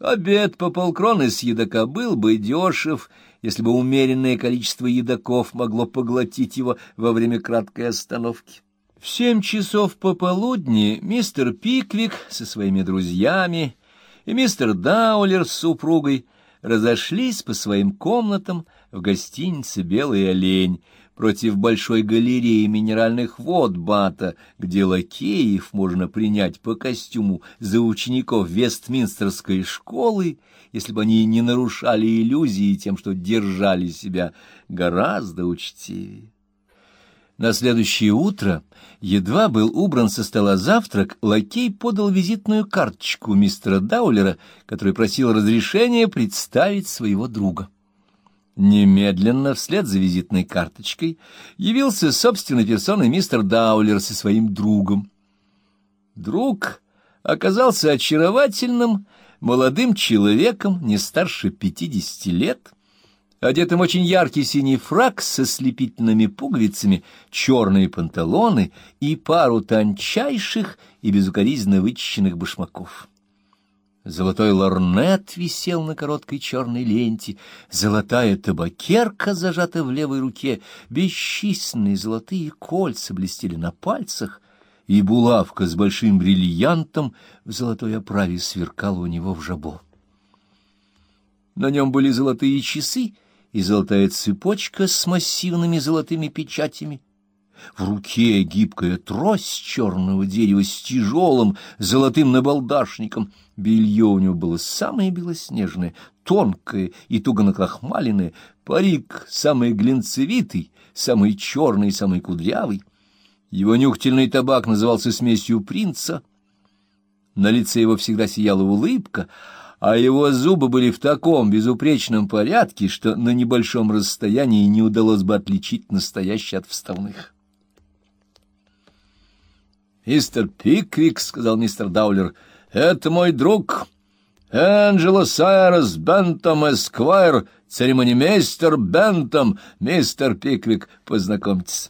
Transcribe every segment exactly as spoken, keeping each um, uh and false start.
Обед по полкроны с едока был бы дешев, если бы умеренное количество едоков могло поглотить его во время краткой остановки. В семь часов пополудни мистер Пиквик со своими друзьями и мистер Даулер с супругой разошлись по своим комнатам в гостинице «Белый олень» против большой галереи минеральных вод Бата, где лакеев можно принять по костюму за учеников Вестминстерской школы, если бы они не нарушали иллюзии тем, что держали себя гораздо учтивее. На следующее утро, едва был убран со стола завтрак, лакей подал визитную карточку мистера Даулера, который просил разрешения представить своего друга. Немедленно, вслед за визитной карточкой, явился собственной персоной мистер Даулер со своим другом. Друг оказался очаровательным, молодым человеком, не старше пятидесяти лет, одетым очень яркий синий фрак со слепительными пуговицами, черные панталоны и пару тончайших и безукоризненно вычищенных башмаков. Золотой лорнет висел на короткой черной ленте, золотая табакерка зажата в левой руке, бесчисленные золотые кольца блестели на пальцах, и булавка с большим бриллиантом в золотой оправе сверкала у него в жабо. На нем были золотые часы и золотая цепочка с массивными золотыми печатями. В руке гибкая трость черного дерева с тяжелым золотым набалдашником. Белье у него было самое белоснежное, тонкое и туго накрахмаленное, парик самый глинцевитый, самый черный и самый кудрявый. Его нюхательный табак назывался смесью принца. На лице его всегда сияла улыбка, а его зубы были в таком безупречном порядке, что на небольшом расстоянии не удалось бы отличить настоящий от вставных. «Мистер Пиквик», — сказал мистер Даулер, — «это мой друг, Энджело Сайрес Бентам Эсквайр, церемонимейстер Бентам. Мистер Пиквик, познакомьтесь».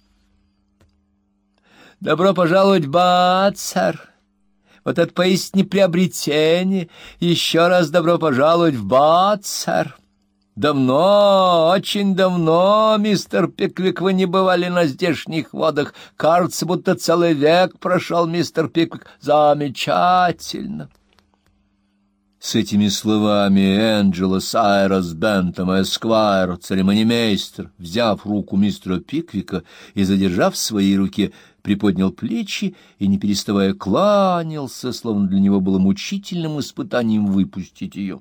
«Добро пожаловать в Бат, сэр. Вот это поистине приобретение. Еще раз добро пожаловать в Бат, сэр. Давно, очень давно, мистер Пиквик, вы не бывали на здешних водах. Кажется, будто целый век прошел, мистер Пиквик. Замечательно». С этими словами Энджело Сайрес Бентам Эсквайр, церемонимейстер, взяв руку мистера Пиквика и задержав в своей руке, приподнял плечи и, не переставая, кланялся, словно для него было мучительным испытанием выпустить ее.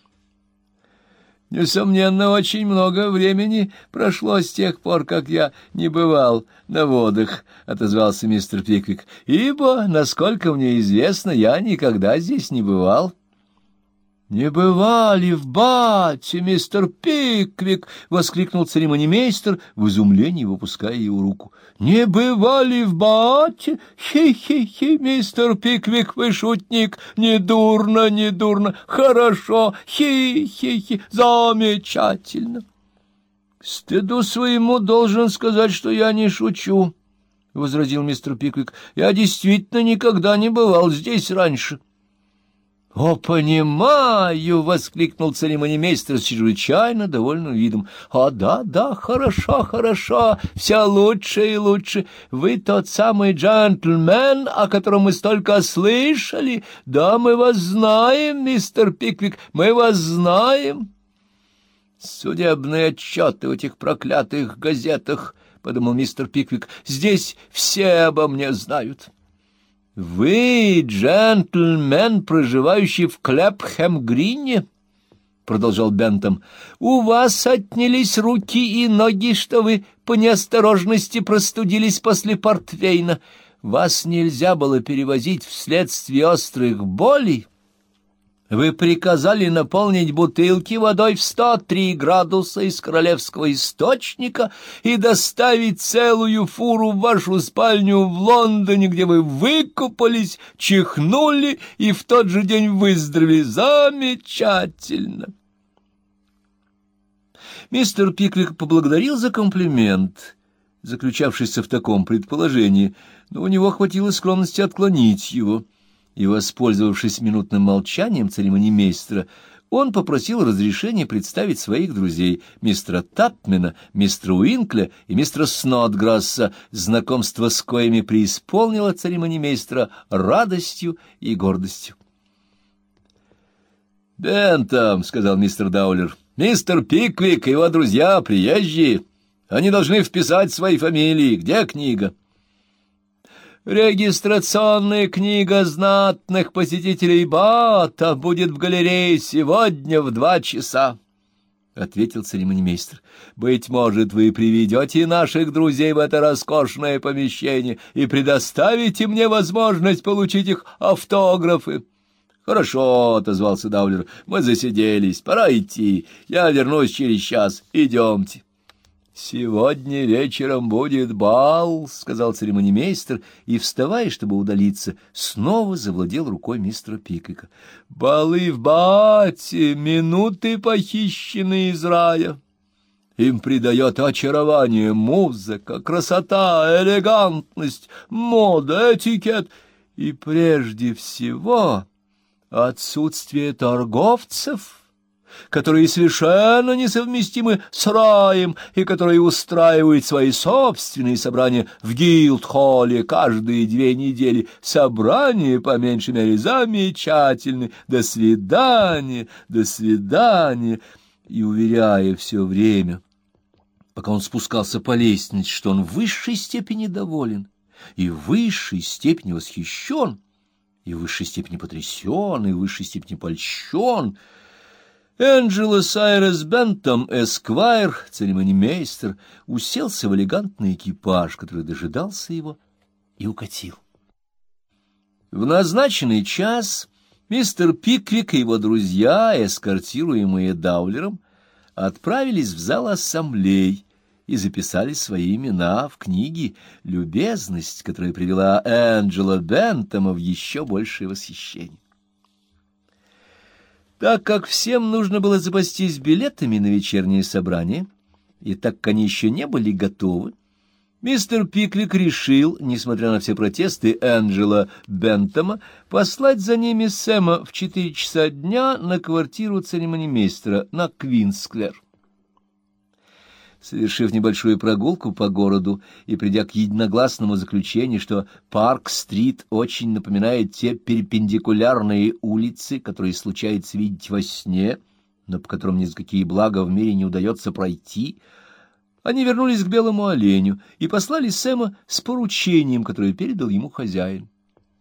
«Несомненно, очень много времени прошло с тех пор, как я не бывал на водах», — отозвался мистер Пиквик, — «ибо, насколько мне известно, я никогда здесь не бывал». «Не бывали в Бате, мистер Пиквик!» — воскликнул церемонимейстер, в изумлении выпуская его руку. «Не бывали в Бате? Хи-хи-хи, мистер Пиквик, вы шутник! Недурно, недурно! Хорошо! Хи-хи-хи! Замечательно!» «К стыду своему должен сказать, что я не шучу», — возразил мистер Пиквик. «Я действительно никогда не бывал здесь раньше». «О, понимаю!» — воскликнул церемонимейстер с чрезвычайно довольным видом. «О, да, да, хорошо, хорошо, все лучше и лучше. Вы тот самый джентльмен, о котором мы столько слышали. Да, мы вас знаем, мистер Пиквик, мы вас знаем». «Судебные отчеты в этих проклятых газетах», — подумал мистер Пиквик, — «здесь все обо мне знают». «Вы джентльмен, проживающий в Клэпхэм-Грине?» — продолжал Бентам. «У вас отнялись руки и ноги, что вы по неосторожности простудились после портвейна. Вас нельзя было перевозить вследствие острых болей. Вы приказали наполнить бутылки водой в сто три градуса из королевского источника и доставить целую фуру в вашу спальню в Лондоне, где вы выкупались, чихнули и в тот же день выздоровели. Замечательно!» Мистер Пиквик поблагодарил за комплимент, заключавшийся в таком предположении, но у него хватило скромности отклонить его. и, воспользовавшись минутным молчанием церемонимейстера, он попросил разрешения представить своих друзей, мистера Тапмена, мистера Уинкля и мистера Снодграсса, знакомство с коими преисполнило церемонимейстера радостью и гордостью. «Бентам», — сказал мистер Даулер, — «мистер Пиквик и его друзья приезжие. Они должны вписать свои фамилии. Где книга?» «Регистрационная книга знатных посетителей Бата будет в галерее сегодня в два часа», — ответил церемонимейстер. «Быть может, вы приведете наших друзей в это роскошное помещение и предоставите мне возможность получить их автографы». «Хорошо», — отозвался Даулер, — «мы засиделись, пора идти. Я вернусь через час. Идемте». «Сегодня вечером будет бал», — сказал церемонимейстер, и, вставая, чтобы удалиться, снова завладел рукой мистера Пиквика. «Балы в Бате, минуты, похищенные из рая. Им придает очарование музыка, красота, элегантность, мода, этикет и, прежде всего, отсутствие торговцев, которые совершенно несовместимы с раем и которые устраивают свои собственные собрания в Гилд-холле каждые две недели. Собрания, по меньшей мере, замечательны. До свидания, до свидания. И, уверяя все время, пока он спускался по лестнице, что он в высшей степени доволен и в высшей степени восхищен, и в высшей степени потрясен, и в высшей степени польщен, Энджело Сайрес Бентам, эсквайр, церемонимейстер, уселся в элегантный экипаж, который дожидался его, и укатил. В назначенный час мистер Пиквик и его друзья, эскортируемые Даулером, отправились в зал ассамблей и записали свои имена в книге, любезность, которая привела Энджело Бентама в еще большее восхищение. Так как всем нужно было запастись билетами на вечернее собрание, и так как они еще не были готовы, мистер Пиквик решил, несмотря на все протесты Энджело Бентама, послать за ними Сэма в четыре часа дня на квартиру церемонимейстера на Квинс-сквер. Совершив небольшую прогулку по городу и придя к единогласному заключению, что Парк-стрит очень напоминает те перпендикулярные улицы, которые случается видеть во сне, но по которым ни за какие блага в мире не удается пройти, они вернулись к Белому оленю и послали Сэма с поручением, которое передал ему хозяин.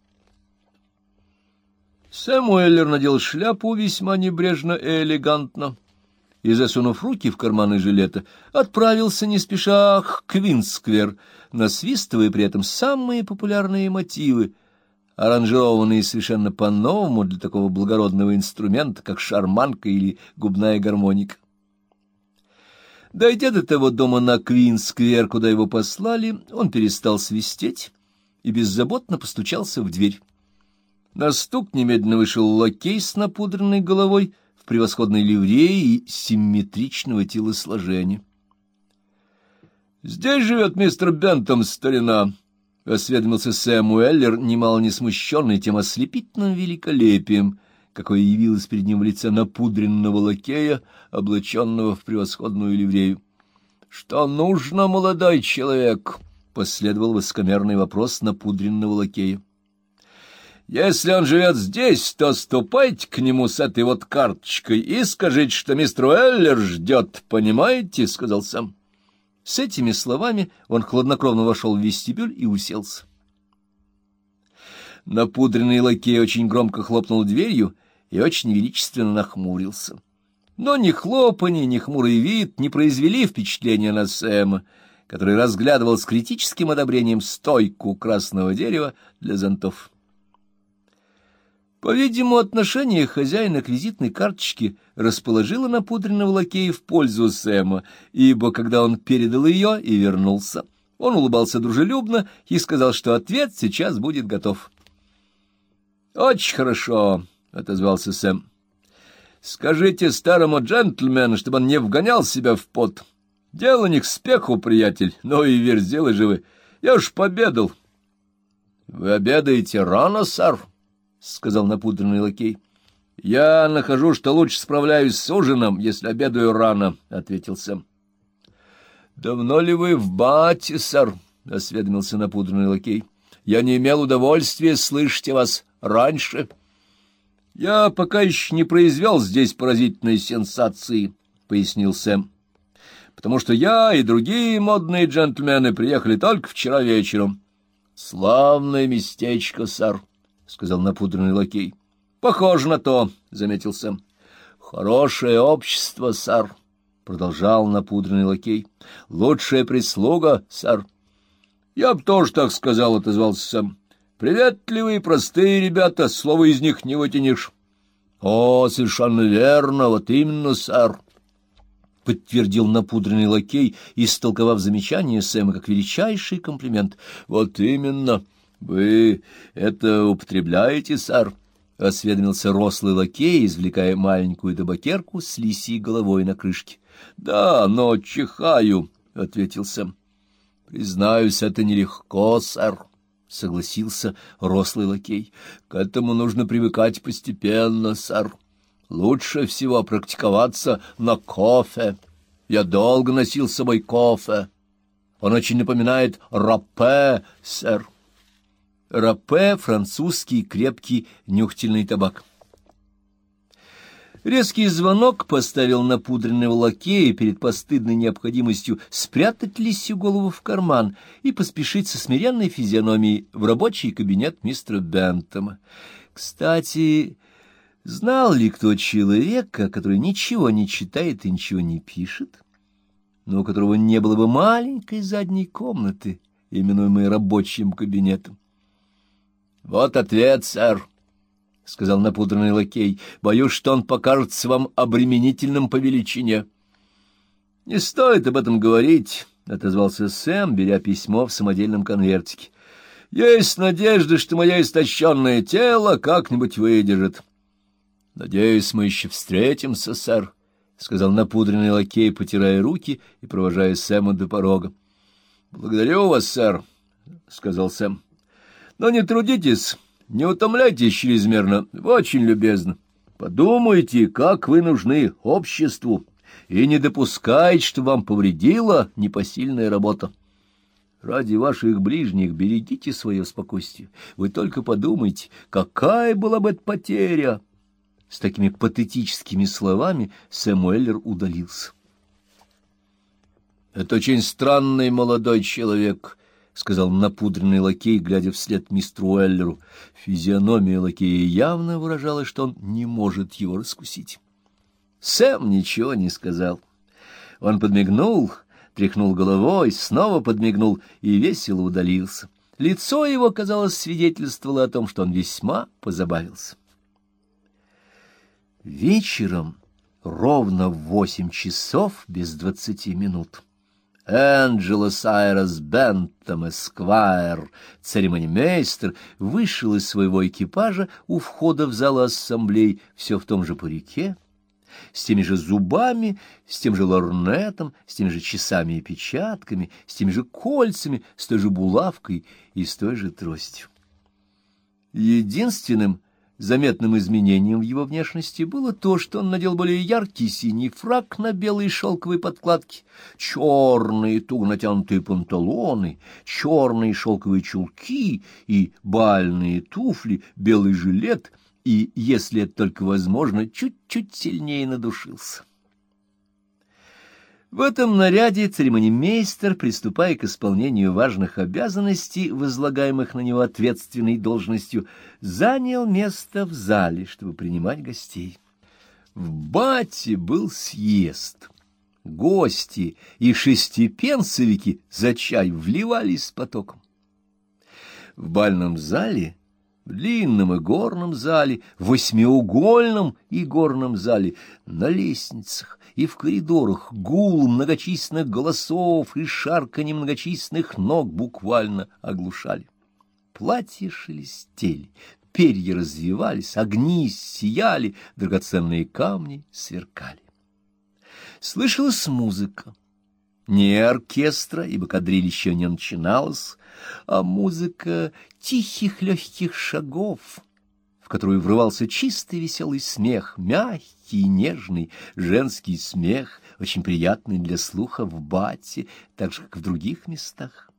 Сэм Уэллер надел шляпу весьма небрежно и элегантно, и, засунув руки в карманы жилета, отправился не спеша к Квинс-сквер, насвистывая при этом самые популярные мотивы, аранжированные совершенно по-новому для такого благородного инструмента, как шарманка или губная гармоника. Дойдя до того дома на Квинс-сквер, куда его послали, он перестал свистеть и беззаботно постучался в дверь. На стук немедленно вышел лакей с напудренной головой, превосходной ливреи и симметричного телосложения. «Здесь живет мистер Бентам, старина», — осведомился Сэм Уэллер, немало не смущенный тем ослепительным великолепием, какое явилось перед ним в лице напудренного лакея, облаченного в превосходную ливрею. «Что нужно, молодой человек?» — последовал высокомерный вопрос напудренного лакея. «Если он живет здесь, то ступайте к нему с этой вот карточкой и скажите, что мистер Уэллер ждет, понимаете?» — сказал Сэм. С этими словами он хладнокровно вошел в вестибюль и уселся. Напудренный лакей очень громко хлопнул дверью и очень величественно нахмурился. Но ни хлопанье, ни хмурый вид не произвели впечатления на Сэма, который разглядывал с критическим одобрением стойку красного дерева для зонтов. По-видимому, отношение хозяина к визитной карточке расположило напудренного лакея в пользу Сэма, ибо, когда он передал ее и вернулся, он улыбался дружелюбно и сказал, что ответ сейчас будет готов. «Очень хорошо», — отозвался Сэм. «Скажите старому джентльмену, чтобы он не вгонял себя в пот. Дело не к спеху, приятель, но и верзилы живы. Я уж пообедал». «Вы обедаете рано, сэр?» — — сказал напудренный лакей. — Я нахожу, что лучше справляюсь с ужином, если обедаю рано, — ответил Сэм. — Давно ли вы в бате, сэр? — осведомился напудренный лакей. — Я не имел удовольствия слышать о вас раньше. — Я пока еще не произвел здесь поразительной сенсации, — пояснил Сэм, — потому что я и другие модные джентльмены приехали только вчера вечером. — Славное местечко, сэр, — сказал напудренный лакей. — Похоже на то, — заметил Сэм. — Хорошее общество, сэр, — продолжал напудренный лакей. — Лучшая прислуга, сэр. — Я бы тоже так сказал, — отозвался Сэм. — Приветливые, простые ребята, слова из них не вытянешь. — О, совершенно верно, вот именно, сэр, — подтвердил напудренный лакей, истолковав замечание Сэма как величайший комплимент. — Вот именно. Вы это употребляете, сэр? — осведомился рослый лакей, извлекая маленькую табакерку с лисьей головой на крышке. — Да, но чихаю, — ответил Сэм. — Признаюсь, это нелегко, сэр, — согласился рослый лакей. — К этому нужно привыкать постепенно, сэр. Лучше всего практиковаться на кофе. Я долго носил с собой кофе. Он очень напоминает раппе, сэр. Раппе — французский крепкий нюхательный табак. Резкий звонок поставил напудренного лакея перед постыдной необходимостью спрятать лисью голову в карман и поспешить со смиренной физиономией в рабочий кабинет мистера Бентома. Кстати, знал ли кто человека, который ничего не читает и ничего не пишет, но у которого не было бы маленькой задней комнаты, именуемой рабочим кабинетом? — Вот ответ, сэр, — сказал напудренный лакей. — Боюсь, что он покажется вам обременительным по величине. — Не стоит об этом говорить, — отозвался Сэм, беря письмо в самодельном конвертике. — Есть надежда, что мое истощенное тело как-нибудь выдержит. — Надеюсь, мы еще встретимся, сэр, — сказал напудренный лакей, потирая руки и провожая Сэма до порога. — Благодарю вас, сэр, — сказал Сэм. — Но не трудитесь, не утомляйтесь чрезмерно, вы очень любезны. Подумайте, как вы нужны обществу, и не допускайте, что вам повредила непосильная работа. Ради ваших ближних берегите свое спокойствие. Вы только подумайте, какая была бы это потеря. С такими патетическими словами Сэм Уэллер удалился. — Это очень странный молодой человек, — сказал напудренный лакей, глядя вслед мистеру Уэллеру. Физиономия лакея явно выражала, что он не может его раскусить. Сэм ничего не сказал. Он подмигнул, тряхнул головой, снова подмигнул и весело удалился. Лицо его, казалось, свидетельствовало о том, что он весьма позабавился. Вечером, ровно в восемь часов без двадцати минут, Энджело Сайрос Бентом Эсквайр, церемонимейстер, вышел из своего экипажа у входа в зал ассамблей все в том же парике, с теми же зубами, с тем же лорнетом, с теми же часами и печатками, с теми же кольцами, с той же булавкой и с той же тростью. Единственным заметным изменением в его внешности было то, что он надел более яркий синий фрак на белой шелковой подкладке, черные туго натянутые панталоны, черные шелковые чулки и бальные туфли, белый жилет, и, если это только возможно, чуть-чуть сильнее надушился. В этом наряде церемонимейстер, приступая к исполнению важных обязанностей, возлагаемых на него ответственной должностью, занял место в зале, чтобы принимать гостей. В бате был съезд. Гости и шестипенсовики за чай вливались потоком. В бальном зале, в длинном и горном зале, в восьмиугольном и горном зале, на лестницах и в коридорах гул многочисленных голосов и шарканье многочисленных ног буквально оглушали. Платья шелестели, перья развивались, огни сияли, драгоценные камни сверкали. Слышалась музыка. Не оркестра, ибо кадриль еще не начиналась, а музыка тихих легких шагов, в в которую врывался чистый веселый смех, мягкий, нежный, женский смех, очень приятный для слуха в Бате, так же, как и в других местах.